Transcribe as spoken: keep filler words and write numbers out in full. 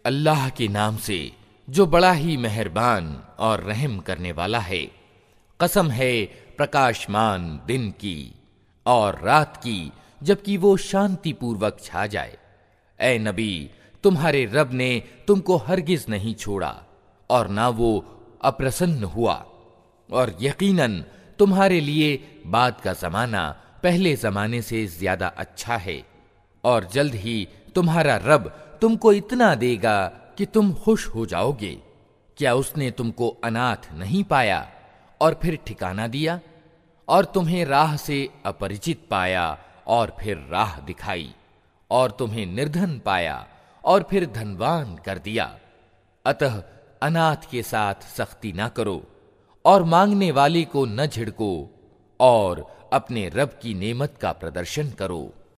अल्लाह के नाम से जो बड़ा ही मेहरबान और रहम करने वाला है। कसम है प्रकाशमान दिन की और रात की जबकि वो शांति पूर्वक छा जाए। ऐ नबी, तुम्हारे रब ने तुमको हरगिज नहीं छोड़ा और ना वो अप्रसन्न हुआ, और यकीनन तुम्हारे लिए बाद का जमाना पहले जमाने से ज्यादा अच्छा है, और जल्द ही तुम्हारा रब तुमको इतना देगा कि तुम खुश हो जाओगे। क्या उसने तुमको अनाथ नहीं पाया और फिर ठिकाना दिया, और तुम्हें राह से अपरिचित पाया और फिर राह दिखाई, और तुम्हें निर्धन पाया और फिर धनवान कर दिया। अतः अनाथ के साथ सख्ती ना करो और मांगने वाले को न झिड़को, और अपने रब की नेमत का प्रदर्शन करो।